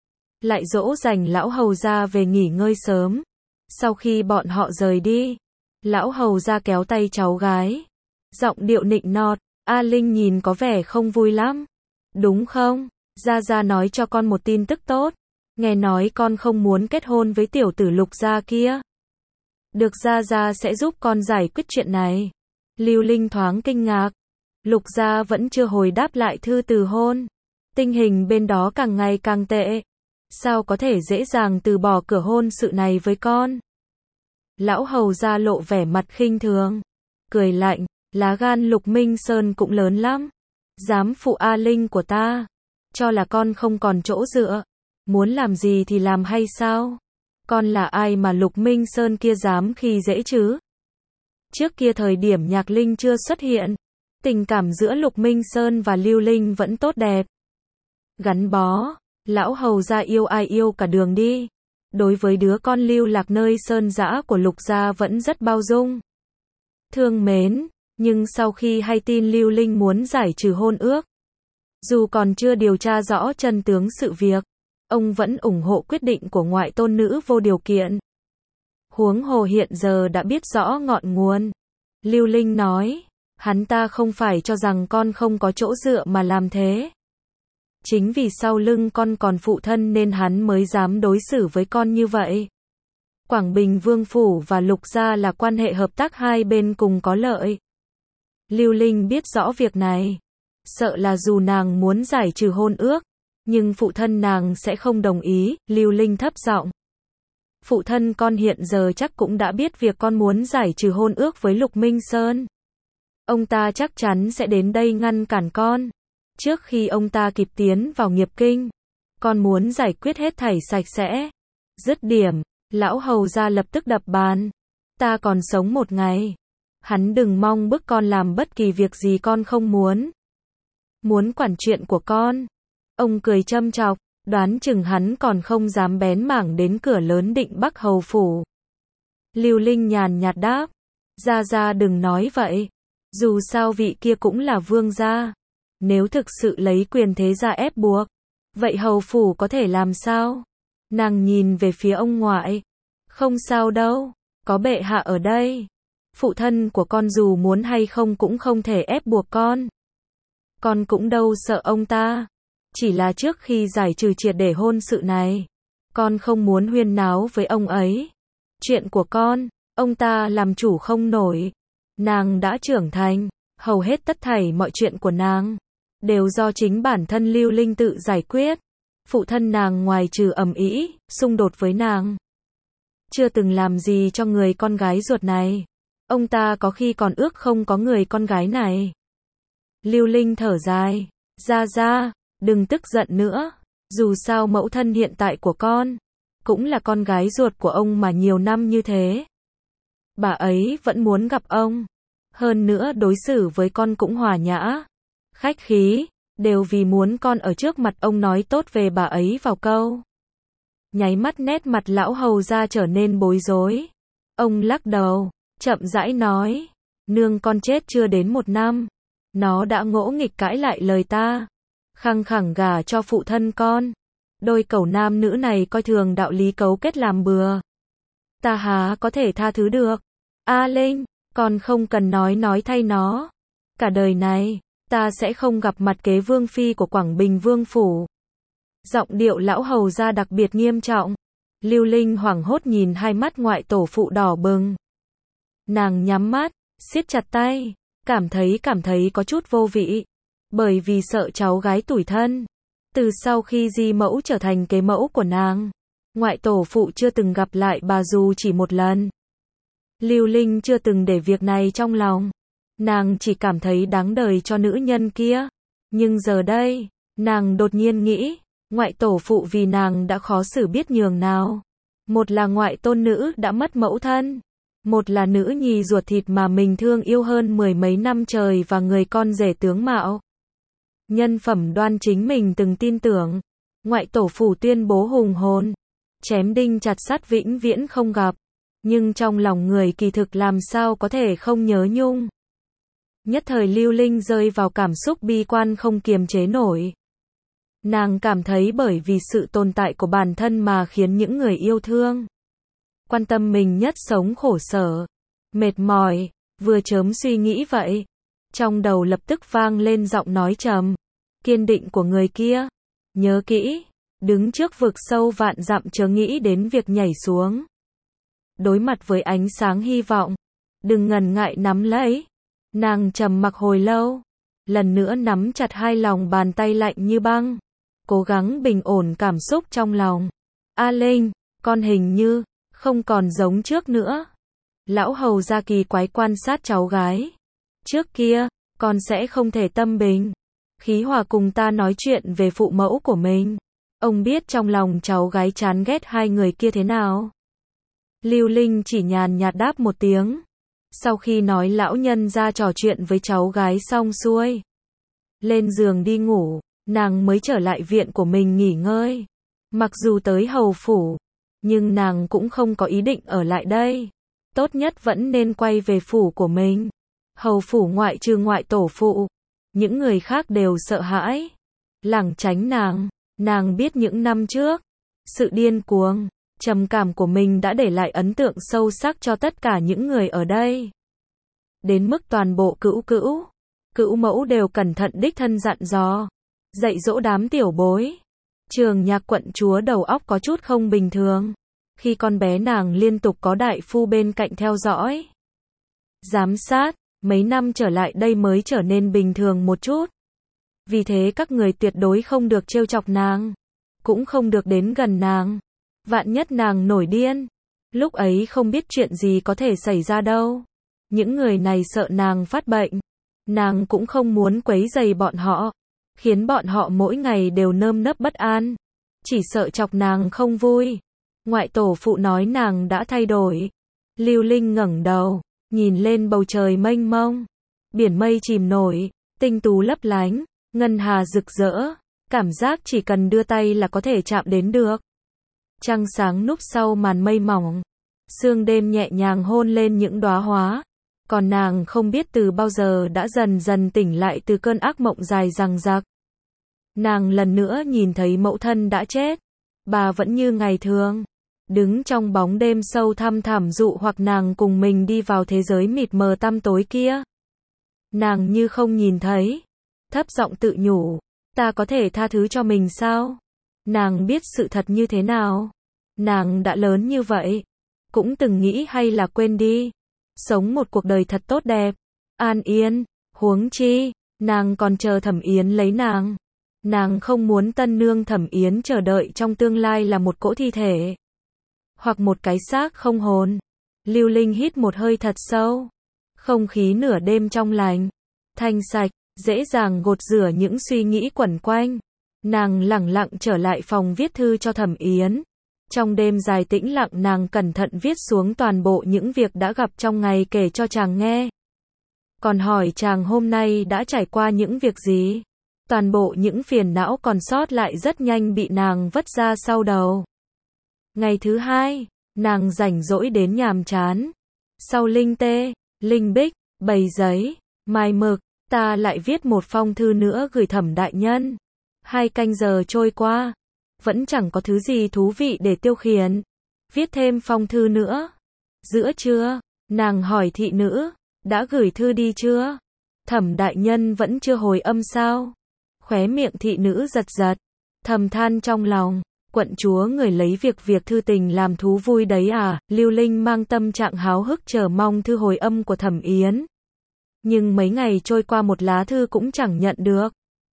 Lại dỗ dành lão hầu gia về nghỉ ngơi sớm. Sau khi bọn họ rời đi, lão hầu gia kéo tay cháu gái, giọng điệu nịnh nọt, A Linh nhìn có vẻ không vui lắm. Đúng không? Gia Gia nói cho con một tin tức tốt. Nghe nói con không muốn kết hôn với tiểu tử Lục gia kia. Được, Gia Gia sẽ giúp con giải quyết chuyện này. Lưu Linh thoáng kinh ngạc. Lục gia vẫn chưa hồi đáp lại thư từ hôn. Tình hình bên đó càng ngày càng tệ. Sao có thể dễ dàng từ bỏ cửa hôn sự này với con? Lão hầu gia lộ vẻ mặt khinh thường, cười lạnh, lá gan Lục Minh Sơn cũng lớn lắm. Dám phụ A Linh của ta, cho là con không còn chỗ dựa. Muốn làm gì thì làm hay sao? Con là ai mà Lục Minh Sơn kia dám khi dễ chứ? Trước kia thời điểm Nhạc Linh chưa xuất hiện, tình cảm giữa Lục Minh Sơn và Lưu Linh vẫn tốt đẹp. Gắn bó, lão hầu gia yêu ai yêu cả đường đi. Đối với đứa con lưu lạc nơi sơn dã của Lục gia vẫn rất bao dung, thương mến. Nhưng sau khi hay tin Lưu Linh muốn giải trừ hôn ước, dù còn chưa điều tra rõ chân tướng sự việc, ông vẫn ủng hộ quyết định của ngoại tôn nữ vô điều kiện. Huống hồ hiện giờ đã biết rõ ngọn nguồn. Lưu Linh nói, hắn ta không phải cho rằng con không có chỗ dựa mà làm thế. Chính vì sau lưng con còn phụ thân nên hắn mới dám đối xử với con như vậy. Quảng Bình Vương Phủ và Lục Gia là quan hệ hợp tác hai bên cùng có lợi. Lưu Linh biết rõ việc này. Sợ là dù nàng muốn giải trừ hôn ước, nhưng phụ thân nàng sẽ không đồng ý, Lưu Linh thấp giọng. Phụ thân con hiện giờ chắc cũng đã biết việc con muốn giải trừ hôn ước với Lục Minh Sơn. Ông ta chắc chắn sẽ đến đây ngăn cản con. Trước khi ông ta kịp tiến vào nghiệp kinh, con muốn giải quyết hết thảy sạch sẽ. Dứt điểm, lão hầu gia lập tức đập bàn. Ta còn sống một ngày. Hắn đừng mong bức con làm bất kỳ việc gì con không muốn. Muốn quản chuyện của con. Ông cười châm chọc, đoán chừng hắn còn không dám bén mảng đến cửa lớn Định Bắc hầu phủ. Lưu Linh nhàn nhạt đáp, gia gia đừng nói vậy. Dù sao vị kia cũng là vương gia. Nếu thực sự lấy quyền thế ra ép buộc, vậy hầu phủ có thể làm sao? Nàng nhìn về phía ông ngoại. Không sao đâu, có bệ hạ ở đây. Phụ thân của con dù muốn hay không cũng không thể ép buộc con. Con cũng đâu sợ ông ta. Chỉ là trước khi giải trừ triệt để hôn sự này, con không muốn huyên náo với ông ấy. Chuyện của con, ông ta làm chủ không nổi. Nàng đã trưởng thành, hầu hết tất thảy mọi chuyện của nàng đều do chính bản thân Lưu Linh tự giải quyết. Phụ thân nàng ngoài trừ ầm ĩ, xung đột với nàng, chưa từng làm gì cho người con gái ruột này. Ông ta có khi còn ước không có người con gái này. Lưu Linh thở dài, gia gia, đừng tức giận nữa. Dù sao mẫu thân hiện tại của con cũng là con gái ruột của ông mà nhiều năm như thế. Bà ấy vẫn muốn gặp ông. Hơn nữa đối xử với con cũng hòa nhã, khách khí, đều vì muốn con ở trước mặt ông nói tốt về bà ấy vào câu. Nháy mắt nét mặt lão hầu gia trở nên bối rối. Ông lắc đầu, chậm rãi nói, nương con chết chưa đến một năm, nó đã ngỗ nghịch cãi lại lời ta, khăng khẳng gả cho phụ thân con. Đôi cẩu nam nữ này coi thường đạo lý cấu kết làm bừa. Ta há có thể tha thứ được. A Linh, con không cần nói nói thay nó. Cả đời này, ta sẽ không gặp mặt kế vương phi của Quảng Bình Vương Phủ. Giọng điệu lão hầu gia đặc biệt nghiêm trọng. Lưu Linh hoảng hốt nhìn hai mắt ngoại tổ phụ đỏ bừng. Nàng nhắm mắt, siết chặt tay, cảm thấy cảm thấy có chút vô vị. Bởi vì sợ cháu gái tủi thân. Từ sau khi di mẫu trở thành kế mẫu của nàng, ngoại tổ phụ chưa từng gặp lại bà dù chỉ một lần. Lưu Linh chưa từng để việc này trong lòng. Nàng chỉ cảm thấy đáng đời cho nữ nhân kia. Nhưng giờ đây, nàng đột nhiên nghĩ, ngoại tổ phụ vì nàng đã khó xử biết nhường nào. Một là ngoại tôn nữ đã mất mẫu thân. Một là nữ nhi ruột thịt mà mình thương yêu hơn mười mấy năm trời và người con rể tướng mạo. Nhân phẩm đoan chính mình từng tin tưởng. Ngoại tổ phụ tuyên bố hùng hồn, chém đinh chặt sắt vĩnh viễn không gặp. Nhưng trong lòng người kỳ thực làm sao có thể không nhớ nhung. Nhất thời Lưu Linh rơi vào cảm xúc bi quan không kiềm chế nổi. Nàng cảm thấy bởi vì sự tồn tại của bản thân mà khiến những người yêu thương, quan tâm mình nhất sống khổ sở, mệt mỏi. Vừa chớm suy nghĩ vậy, trong đầu lập tức vang lên giọng nói trầm, kiên định của người kia. Nhớ kỹ, đứng trước vực sâu vạn dặm chớ nghĩ đến việc nhảy xuống. Đối mặt với ánh sáng hy vọng, đừng ngần ngại nắm lấy. Nàng trầm mặc hồi lâu, lần nữa nắm chặt hai lòng bàn tay lạnh như băng, cố gắng bình ổn cảm xúc trong lòng. A Linh, con hình như không còn giống trước nữa. Lão hầu gia kỳ quái quan sát cháu gái. Trước kia, con sẽ không thể tâm bình khí hòa cùng ta nói chuyện về phụ mẫu của mình. Ông biết trong lòng cháu gái chán ghét hai người kia thế nào. Lưu Linh chỉ nhàn nhạt đáp một tiếng. Sau khi nói lão nhân ra trò chuyện với cháu gái xong xuôi, lên giường đi ngủ, nàng mới trở lại viện của mình nghỉ ngơi. Mặc dù tới hầu phủ, nhưng nàng cũng không có ý định ở lại đây. Tốt nhất vẫn nên quay về phủ của mình. Hầu phủ ngoại trừ ngoại tổ phụ, những người khác đều sợ hãi, lảng tránh nàng. Nàng biết những năm trước, Sự điên cuồng, trầm cảm của mình đã để lại ấn tượng sâu sắc cho tất cả những người ở đây. Đến mức toàn bộ cữu cữu, cữu mẫu đều cẩn thận đích thân dặn dò, dạy dỗ đám tiểu bối. Trường Nhạc quận chúa đầu óc có chút không bình thường. Khi con bé nàng liên tục có đại phu bên cạnh theo dõi, giám sát, mấy năm trở lại đây mới trở nên bình thường một chút. Vì thế các người tuyệt đối không được trêu chọc nàng, cũng không được đến gần nàng. Vạn nhất nàng nổi điên, lúc ấy không biết chuyện gì có thể xảy ra đâu. Những người này sợ nàng phát bệnh, nàng cũng không muốn quấy rầy bọn họ, khiến bọn họ mỗi ngày đều nơm nớp bất an, chỉ sợ chọc nàng không vui. Ngoại tổ phụ nói nàng đã thay đổi. Lưu Linh ngẩng đầu, nhìn lên bầu trời mênh mông, biển mây chìm nổi, tinh tú lấp lánh, ngân hà rực rỡ, cảm giác chỉ cần đưa tay là có thể chạm đến được. Trăng sáng núp sau màn mây mỏng, sương đêm nhẹ nhàng hôn lên những đóa hoa, còn nàng không biết từ bao giờ đã dần dần tỉnh lại từ cơn ác mộng dài dằng dặc. Nàng lần nữa nhìn thấy mẫu thân đã chết, bà vẫn như ngày thường, đứng trong bóng đêm sâu thăm thẳm dụ hoặc nàng cùng mình đi vào thế giới mịt mờ tăm tối kia. Nàng như không nhìn thấy, thấp giọng tự nhủ, ta có thể tha thứ cho mình sao? Nàng biết sự thật như thế nào? Nàng đã lớn như vậy, cũng từng nghĩ hay là quên đi, sống một cuộc đời thật tốt đẹp, an yên, huống chi, nàng còn chờ Thẩm Yến lấy nàng. Nàng không muốn tân nương Thẩm Yến chờ đợi trong tương lai là một cỗ thi thể, hoặc một cái xác không hồn. Lưu Linh hít một hơi thật sâu, không khí nửa đêm trong lành, thanh sạch, dễ dàng gột rửa những suy nghĩ quẩn quanh. Nàng lẳng lặng trở lại phòng viết thư cho Thẩm Yến. Trong đêm dài tĩnh lặng nàng cẩn thận viết xuống toàn bộ những việc đã gặp trong ngày kể cho chàng nghe. Còn hỏi chàng hôm nay đã trải qua những việc gì. Toàn bộ những phiền não còn sót lại rất nhanh bị nàng vứt ra sau đầu. Ngày thứ hai, nàng rảnh rỗi đến nhàm chán. Sau linh tê, linh bích, bầy giấy, mai mực, ta lại viết một phong thư nữa gửi Thẩm đại nhân. Hai canh giờ trôi qua, vẫn chẳng có thứ gì thú vị để tiêu khiển. Viết thêm phong thư nữa. Giữa trưa, nàng hỏi thị nữ, đã gửi thư đi chưa? Thẩm đại nhân vẫn chưa hồi âm sao? Khóe miệng thị nữ giật giật, thầm than trong lòng, quận chúa người lấy việc việc thư tình làm thú vui đấy à? Lưu Linh mang tâm trạng háo hức chờ mong thư hồi âm của Thẩm Yến. Nhưng mấy ngày trôi qua một lá thư cũng chẳng nhận được.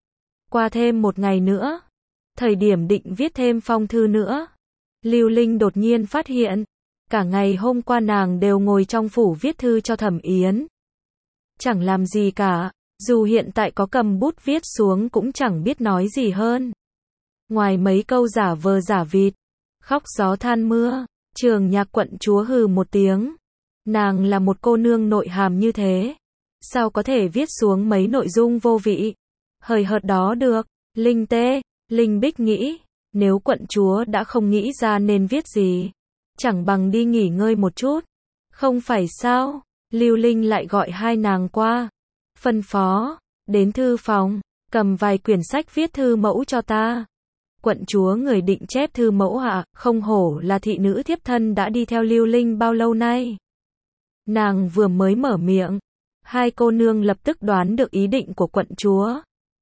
Qua thêm một ngày nữa, thời điểm định viết thêm phong thư nữa, Lưu Linh đột nhiên phát hiện, cả ngày hôm qua nàng đều ngồi trong phủ viết thư cho Thẩm Yến. Chẳng làm gì cả, dù hiện tại có cầm bút viết xuống cũng chẳng biết nói gì hơn. Ngoài mấy câu giả vờ giả vịt, khóc gió than mưa, Trường Nhạc quận chúa hừ một tiếng. Nàng là một cô nương nội hàm như thế, sao có thể viết xuống mấy nội dung vô vị, hời hợt đó được? Linh tê, Linh Bích nghĩ, nếu quận chúa đã không nghĩ ra nên viết gì, chẳng bằng đi nghỉ ngơi một chút. Không phải sao? Lưu Linh lại gọi hai nàng qua, phân phó, đến thư phòng, cầm vài quyển sách viết thư mẫu cho ta. Quận chúa người định chép thư mẫu ạ, không hổ là thị nữ thiếp thân đã đi theo Lưu Linh bao lâu nay. Nàng vừa mới mở miệng, hai cô nương lập tức đoán được ý định của quận chúa.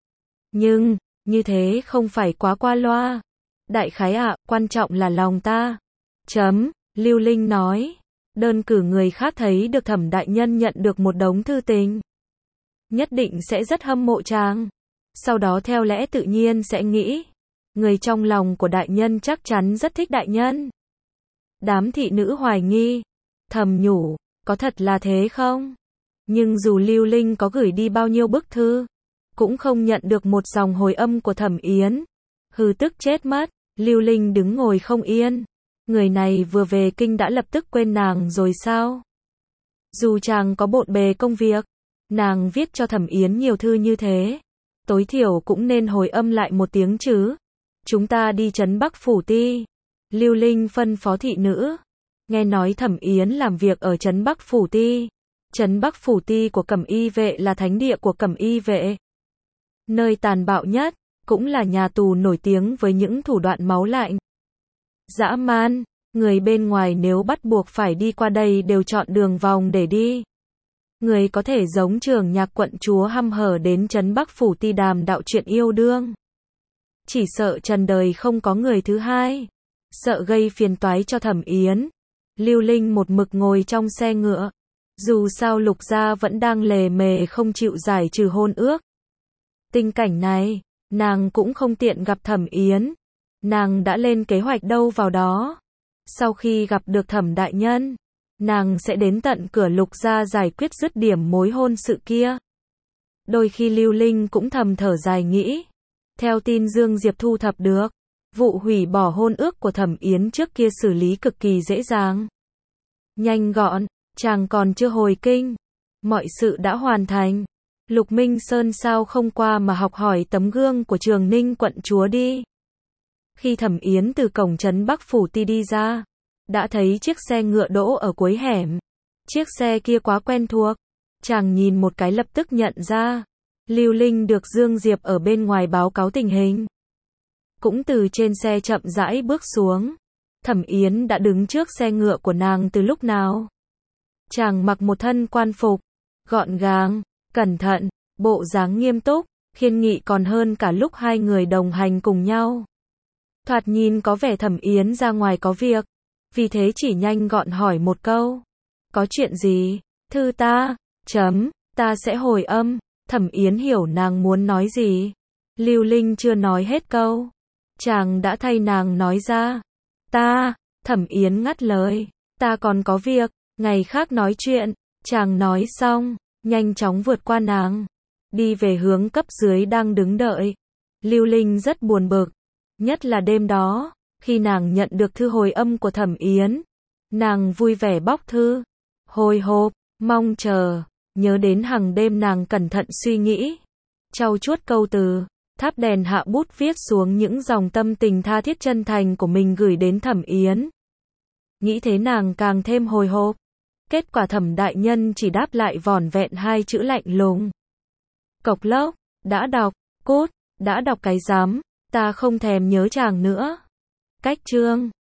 Nhưng, như thế không phải quá qua loa. Đại khái ạ, quan trọng là lòng ta. Chấm, Lưu Linh nói. Đơn cử người khác thấy được Thẩm đại nhân nhận được một đống thư tình, nhất định sẽ rất hâm mộ chàng. Sau đó theo lẽ tự nhiên sẽ nghĩ, người trong lòng của đại nhân chắc chắn rất thích đại nhân. Đám thị nữ hoài nghi, thầm nhủ, có thật là thế không? Nhưng dù Lưu Linh có gửi đi bao nhiêu bức thư, cũng không nhận được một dòng hồi âm của Thẩm Yến. Hừ, tức chết mất. Lưu Linh đứng ngồi không yên. Người này vừa về kinh đã lập tức quên nàng rồi sao? Dù chàng có bộn bề công việc, nàng viết cho Thẩm Yến nhiều thư như thế, tối thiểu cũng nên hồi âm lại một tiếng chứ. Chúng ta đi trấn Bắc Phủ Ti. Lưu Linh phân phó thị nữ. Nghe nói Thẩm Yến làm việc ở trấn Bắc Phủ Ti. Trấn Bắc Phủ Ti của Cẩm Y vệ là thánh địa của Cẩm Y vệ, nơi tàn bạo nhất, cũng là nhà tù nổi tiếng với những thủ đoạn máu lạnh. Dã man, người bên ngoài nếu bắt buộc phải đi qua đây đều chọn đường vòng để đi. Người có thể giống Trường Nhạc quận chúa hăm hở đến trấn Bắc Phủ ti đàm đạo chuyện yêu đương. Chỉ sợ trần đời không có người thứ hai. Sợ gây phiền toái cho Thẩm Yến. Lưu Linh một mực ngồi trong xe ngựa. Dù sao Lục gia vẫn đang lề mề không chịu giải trừ hôn ước. Tình cảnh này, nàng cũng không tiện gặp Thẩm Yến. Nàng đã lên kế hoạch đâu vào đó. Sau khi gặp được Thẩm đại nhân, nàng sẽ đến tận cửa Lục gia giải quyết dứt điểm mối hôn sự kia. Đôi khi Lưu Linh cũng thầm thở dài nghĩ. Theo tin Dương Diệp thu thập được, vụ hủy bỏ hôn ước của Thẩm Yến trước kia xử lý cực kỳ dễ dàng. Nhanh gọn, chàng còn chưa hồi kinh. Mọi sự đã hoàn thành. Lục Minh Sơn sao không qua mà học hỏi tấm gương của Trường Ninh quận chúa đi. Khi Thẩm Yến từ cổng trấn Bắc Phủ ti đi ra, đã thấy chiếc xe ngựa đỗ ở cuối hẻm. Chiếc xe kia quá quen thuộc. Chàng nhìn một cái lập tức nhận ra. Lưu Linh được Dương Diệp ở bên ngoài báo cáo tình hình. Cũng từ trên xe chậm rãi bước xuống. Thẩm Yến đã đứng trước xe ngựa của nàng từ lúc nào. Chàng mặc một thân quan phục, gọn gàng, cẩn thận, bộ dáng nghiêm túc, khiên nghị còn hơn cả lúc hai người đồng hành cùng nhau. Thoạt nhìn có vẻ Thẩm Yến ra ngoài có việc, vì thế chỉ nhanh gọn hỏi một câu. Có chuyện gì? Thư ta, chấm, ta sẽ hồi âm. Thẩm Yến hiểu nàng muốn nói gì. Lưu Linh chưa nói hết câu. Chàng đã thay nàng nói ra. Ta, Thẩm Yến ngắt lời. Ta còn có việc, ngày khác nói chuyện. Chàng nói xong, nhanh chóng vượt qua nàng. Đi về hướng cấp dưới đang đứng đợi. Lưu Linh rất buồn bực. Nhất là đêm đó, khi nàng nhận được thư hồi âm của Thẩm Yến. Nàng vui vẻ bóc thư. Hồi hộp, mong chờ. Nhớ đến hàng đêm nàng cẩn thận suy nghĩ. Trau chuốt câu từ. Thắp đèn hạ bút viết xuống những dòng tâm tình tha thiết chân thành của mình gửi đến Thẩm Yến. Nghĩ thế nàng càng thêm hồi hộp. Kết quả Thẩm đại nhân chỉ đáp lại vỏn vẹn hai chữ lạnh lùng. Cộc lốc, đã đọc, cút, đã đọc cái rắm, ta không thèm nhớ chàng nữa. Cách chương